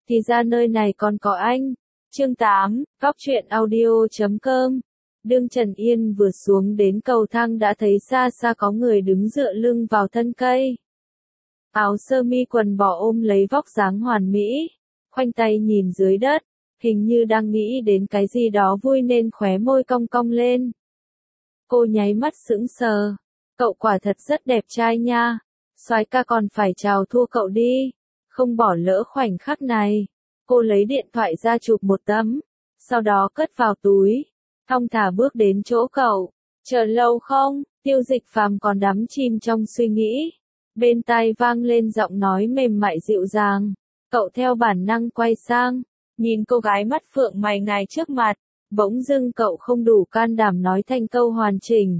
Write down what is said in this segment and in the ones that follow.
thì ra nơi này còn có anh. Chương 8, Góc truyện audio.com. Đương Trần Yên vừa xuống đến cầu thang đã thấy xa xa có người đứng dựa lưng vào thân cây. Áo sơ mi quần bò ôm lấy vóc dáng hoàn mỹ, khoanh tay nhìn dưới đất, hình như đang nghĩ đến cái gì đó vui nên khóe môi cong cong lên. Cô nháy mắt sững sờ, cậu quả thật rất đẹp trai nha, soái ca còn phải chào thua cậu đi, không bỏ lỡ khoảnh khắc này. Cô lấy điện thoại ra chụp một tấm, sau đó cất vào túi, thong thả bước đến chỗ cậu. Chờ lâu không? Tiêu Dịch Phàm còn đắm chìm trong suy nghĩ. Bên tai vang lên giọng nói mềm mại dịu dàng. Cậu theo bản năng quay sang, nhìn cô gái mắt phượng mày ngài trước mặt. Bỗng dưng cậu không đủ can đảm nói thành câu hoàn chỉnh.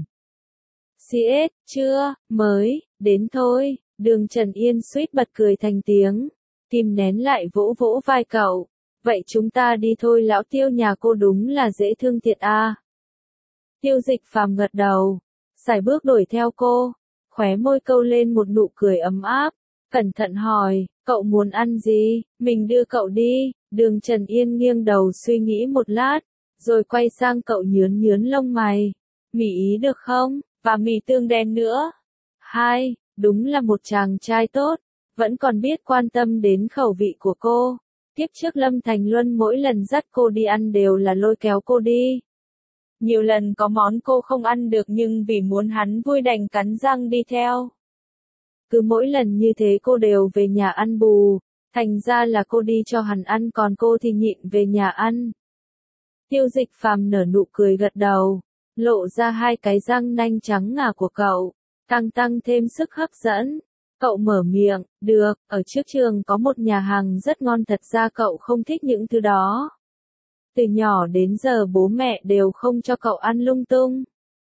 CS, chưa, mới, đến thôi. Đường Trần Yên suýt bật cười thành tiếng. Kìm nén lại vỗ vỗ vai cậu. Vậy chúng ta đi thôi, lão Tiêu nhà cô đúng là dễ thương thiệt à. Tiêu Dịch Phàm gật đầu, sải bước đuổi theo cô, khóe môi câu lên một nụ cười ấm áp, cẩn thận hỏi, cậu muốn ăn gì, mình đưa cậu đi. Đường Trần Yên nghiêng đầu suy nghĩ một lát, rồi quay sang cậu nhướn nhướn lông mày. Mì Ý được không, và mì tương đen nữa. Hai, đúng là một chàng trai tốt, vẫn còn biết quan tâm đến khẩu vị của cô. Tiếp trước Lâm Thành Luân mỗi lần dắt cô đi ăn đều là lôi kéo cô đi. Nhiều lần có món cô không ăn được nhưng vì muốn hắn vui đành cắn răng đi theo. Cứ mỗi lần như thế cô đều về nhà ăn bù, thành ra là cô đi cho hắn ăn còn cô thì nhịn về nhà ăn. Tiêu Dịch Phàm nở nụ cười gật đầu, lộ ra hai cái răng nanh trắng ngà của cậu, tăng thêm sức hấp dẫn. Cậu mở miệng, được, ở trước trường có một nhà hàng rất ngon, thật ra cậu không thích những thứ đó. Từ nhỏ đến giờ bố mẹ đều không cho cậu ăn lung tung.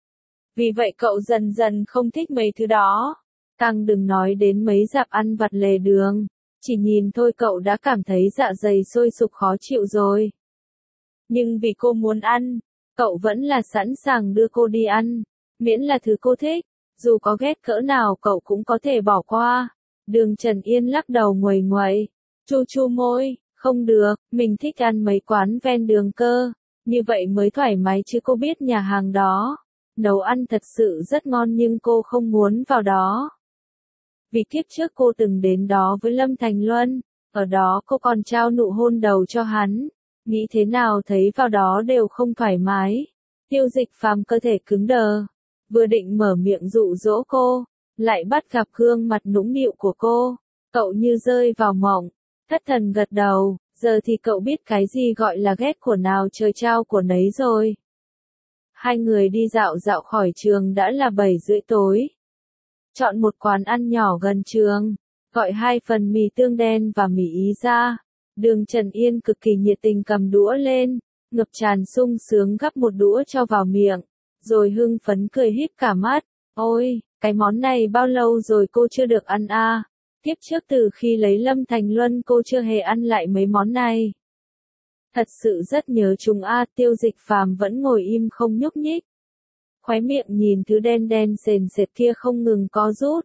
Vì vậy cậu dần dần không thích mấy thứ đó. Càng đừng nói đến mấy dạp ăn vặt lề đường. Chỉ nhìn thôi cậu đã cảm thấy dạ dày sôi sục khó chịu rồi. Nhưng vì cô muốn ăn, cậu vẫn là sẵn sàng đưa cô đi ăn. Miễn là thứ cô thích, dù có ghét cỡ nào cậu cũng có thể bỏ qua. Đường Trần Yên lắc đầu nguầy nguậy, chu chu môi. Không được, mình thích ăn mấy quán ven đường cơ, như vậy mới thoải mái chứ. Cô biết nhà hàng đó nấu ăn thật sự rất ngon nhưng cô không muốn vào đó. Vì kiếp trước cô từng đến đó với Lâm Thành Luân, ở đó cô còn trao nụ hôn đầu cho hắn, nghĩ thế nào thấy vào đó đều không thoải mái. Tiêu Dịch Phàm cơ thể cứng đờ, vừa định mở miệng dụ dỗ cô, lại bắt gặp gương mặt nũng nịu của cô, cậu như rơi vào mộng. Thất thần gật đầu, giờ thì cậu biết cái gì gọi là ghét của nào trời trao của nấy rồi. Hai người đi dạo dạo khỏi trường đã là 7:30 tối. Chọn một quán ăn nhỏ gần trường, gọi 2 phần mì tương đen và mì Ý ra. Đường Trần Yên cực kỳ nhiệt tình cầm đũa lên, ngập tràn sung sướng gắp một đũa cho vào miệng, rồi hưng phấn cười híp cả mắt. Ôi, cái món này bao lâu rồi cô chưa được ăn à? Tiếp trước từ khi lấy Lâm Thành Luân cô chưa hề ăn lại mấy món này. Thật sự rất nhớ chúng a. Tiêu Dịch Phàm vẫn ngồi im không nhúc nhích. Khóe miệng nhìn thứ đen đen sền sệt kia không ngừng co rút.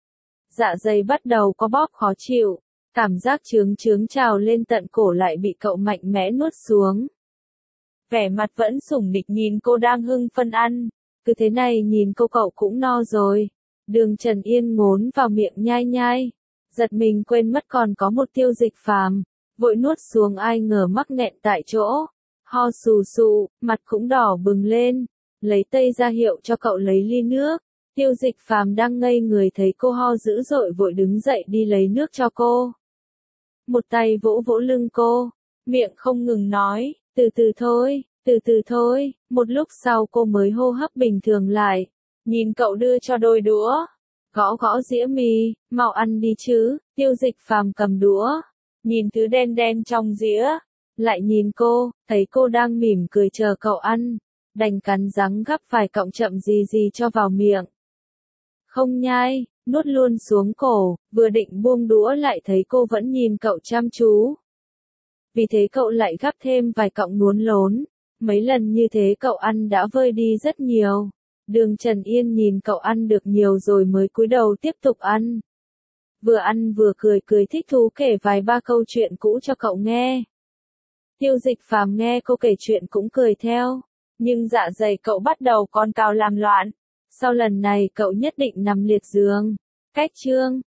Dạ dày bắt đầu có bóp khó chịu, cảm giác chướng chướng trào lên tận cổ lại bị cậu mạnh mẽ nuốt xuống. Vẻ mặt vẫn sủng nịch nhìn cô đang hưng phân ăn, cứ thế này nhìn cô cậu cũng no rồi. Đường Trần Yên ngốn vào miệng nhai nhai, giật mình quên mất còn có một Tiêu Dịch Phàm, vội nuốt xuống ai ngờ mắc nghẹn tại chỗ, ho sù sụ, mặt cũng đỏ bừng lên, lấy tay ra hiệu cho cậu lấy ly nước. Tiêu Dịch Phàm đang ngây người thấy cô ho dữ dội vội đứng dậy đi lấy nước cho cô. Một tay vỗ vỗ lưng cô, miệng không ngừng nói, từ từ thôi, một lúc sau cô mới hô hấp bình thường lại, nhìn cậu đưa cho đôi đũa, gõ gõ dĩa mì, mau ăn đi chứ. Tiêu Dịch Phàm cầm đũa, nhìn thứ đen đen trong dĩa, lại nhìn cô, thấy cô đang mỉm cười chờ cậu ăn, đành cắn răng gắp vài cọng chậm gì gì cho vào miệng. Không nhai, nuốt luôn xuống cổ, vừa định buông đũa lại thấy cô vẫn nhìn cậu chăm chú. Vì thế cậu lại gắp thêm vài cọng nuốt lốn, mấy lần như thế cậu ăn đã vơi đi rất nhiều. Đường Trần Yên nhìn cậu ăn được nhiều rồi mới cúi đầu tiếp tục ăn. Vừa ăn vừa cười cười thích thú kể vài ba câu chuyện cũ cho cậu nghe. Tiêu Dịch Phàm nghe cô kể chuyện cũng cười theo. Nhưng dạ dày cậu bắt đầu con cào làm loạn. Sau lần này cậu nhất định nằm liệt giường. Cách chương